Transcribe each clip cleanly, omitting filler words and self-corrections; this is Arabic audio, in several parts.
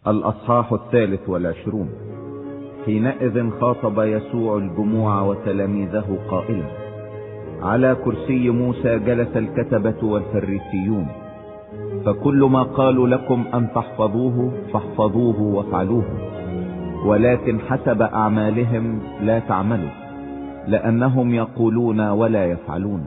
الأصحاح 23. حينئذ خاطب يسوع الجموع وتلاميذه قائلا: على كرسي موسى جلس الكتبة والفريسيون، فكل ما قالوا لكم أن تحفظوه فاحفظوه وافعلوه، ولكن حسب أعمالهم لا تعملوا، لأنهم يقولون ولا يفعلون.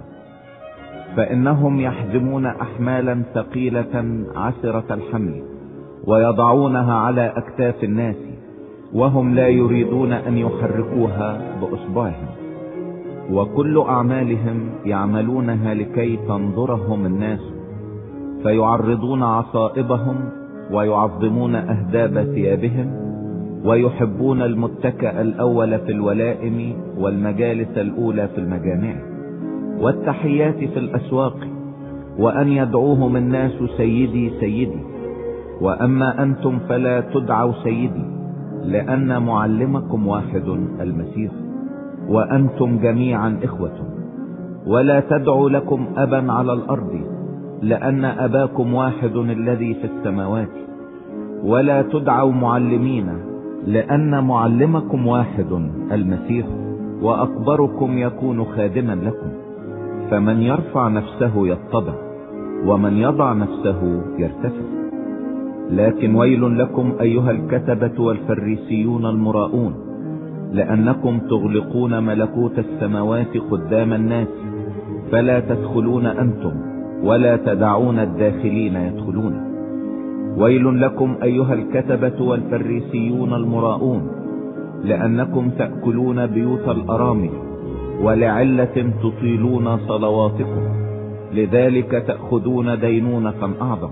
فإنهم يحزمون أحمالا ثقيلة عسرة الحمل ويضعونها على أكتاف الناس، وهم لا يريدون أن يحركوها بأصبعهم، وكل أعمالهم يعملونها لكي تنظرهم الناس، فيعرضون عصائبهم ويعظمون أهداب ثيابهم، ويحبون المتكأ الأول في الولائم والمجالس الأولى في المجامع والتحيات في الأسواق، وأن يدعوهم الناس سيدي سيدي. وأما أنتم فلا تدعوا سيدي، لأن معلمكم واحد المسيح، وأنتم جميعا إخوة. ولا تدعوا لكم أبا على الأرض، لأن أباكم واحد الذي في السماوات. ولا تدعوا معلمين، لأن معلمكم واحد المسيح، وأكبركم يكون خادما لكم. فمن يرفع نفسه يتضع، ومن يضع نفسه يرتفع. لكن ويل لكم أيها الكتبة والفريسيون المراؤون، لأنكم تغلقون ملكوت السماوات قدام الناس، فلا تدخلون أنتم ولا تدعون الداخلين يدخلون. ويل لكم أيها الكتبة والفريسيون المراؤون، لأنكم تأكلون بيوت الأرامل، ولعلة تطيلون صلواتكم، لذلك تأخذون دينونة أعظم.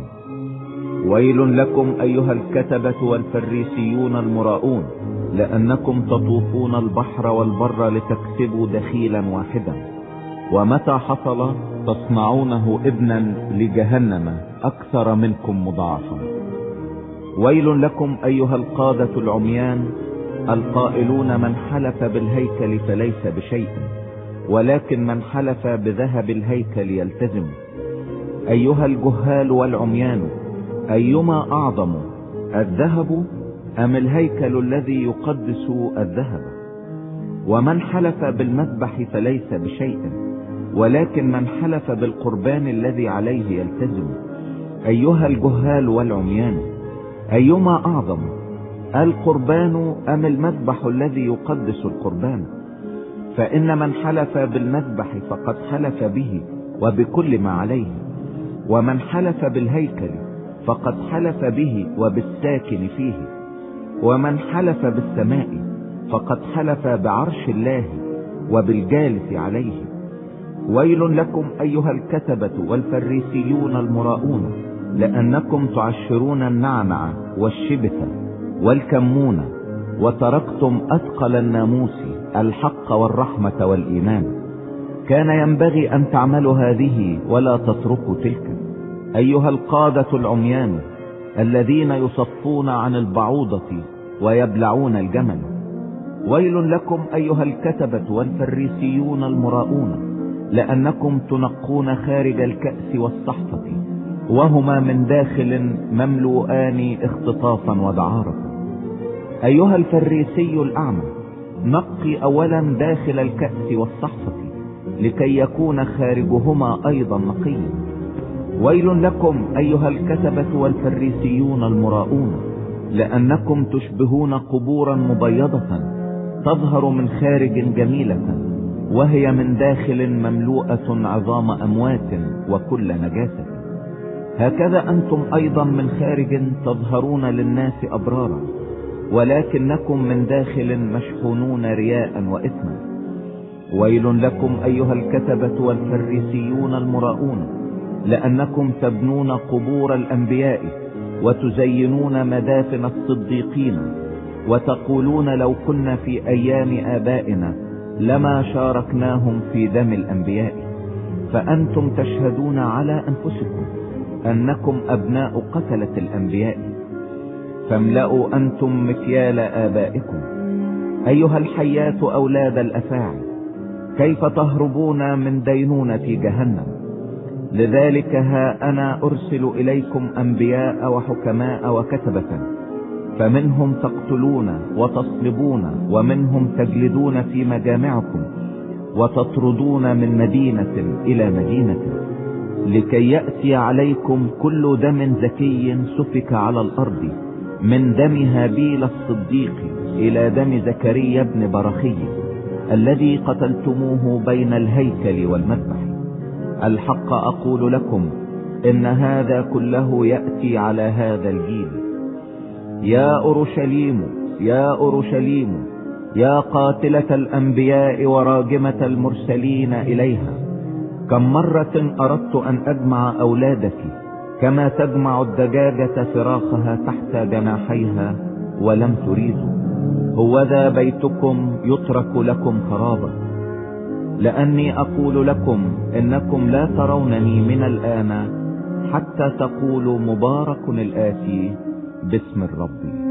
ويل لكم أيها الكتبة والفريسيون المراؤون، لأنكم تطوفون البحر والبر لتكسبوا دخيلا واحدا، ومتى حصل تصنعونه ابنا لجهنم أكثر منكم مضاعفا. ويل لكم أيها القادة العميان، القائلون من حلف بالهيكل فليس بشيء، ولكن من حلف بذهب الهيكل يلتزم. أيها الجهال والعميان، أيما أعظم، الذهب أم الهيكل الذي يقدس الذهب؟ ومن حلف بالمذبح فليس بشيء، ولكن من حلف بالقربان الذي عليه يلتزم. أيها الجهال والعميان، أيما أعظم، القربان أم المذبح الذي يقدس القربان؟ فإن من حلف بالمذبح فقد حلف به وبكل ما عليه، ومن حلف بالهيكل فقد حلف به وبالساكن فيه، ومن حلف بالسماء فقد حلف بعرش الله وبالجالس عليه. ويل لكم أيها الكتبة والفريسيون المراؤون، لأنكم تعشرون النعنع والشبث والكمون، وتركتم أثقل الناموس الحق والرحمة والإيمان. كان ينبغي أن تعملوا هذه ولا تتركوا تلك. أيها القادة العميان، الذين يصفون عن البعوضة ويبلعون الجمل. ويل لكم أيها الكتبة والفريسيون المراؤون، لأنكم تنقون خارج الكأس والصحفة، وهما من داخل مملوءان اختطافا ودعارة. أيها الفريسي الأعمى، نقي أولا داخل الكأس والصحفة، لكي يكون خارجهما أيضا نقيا. ويل لكم أيها الكتبة والفريسيون المراؤون، لأنكم تشبهون قبورا مبيضة تظهر من خارج جميلة، وهي من داخل مملوءة عظام أموات وكل نجاسة. هكذا أنتم أيضا من خارج تظهرون للناس أبرارا، ولكنكم من داخل مشحونون رياء وإثما. ويل لكم أيها الكتبة والفريسيون المراؤون، لأنكم تبنون قبور الأنبياء وتزينون مدافن الصديقين، وتقولون لو كنا في أيام آبائنا لما شاركناهم في دم الأنبياء. فأنتم تشهدون على أنفسكم أنكم أبناء قتلة الأنبياء، فاملأوا أنتم مكيال آبائكم. أيها الحيات أولاد الأفاعي، كيف تهربون من دينونة جهنم؟ لذلك ها أنا أرسل إليكم أنبياء وحكماء وكتبة، فمنهم تقتلون وتصلبون، ومنهم تجلدون في مجامعكم، وتطردون من مدينة إلى مدينة، لكي يأتي عليكم كل دم زكي سفك على الأرض، من دم هابيل الصديق إلى دم زكريا بن برخي الذي قتلتموه بين الهيكل والمذبح. الحق أقول لكم إن هذا كله يأتي على هذا الجيل. يا أورشليم يا أورشليم، يا قاتلة الأنبياء وراجمة المرسلين إليها، كم مرة أردت أن أجمع أولادك كما تجمع الدجاجة فراخها تحت جناحيها ولم تريدوا. هوذا بيتكم يترك لكم خرابا، لأني أقول لكم إنكم لا ترونني من الآن حتى تقولوا مبارك الآتي باسم الرب.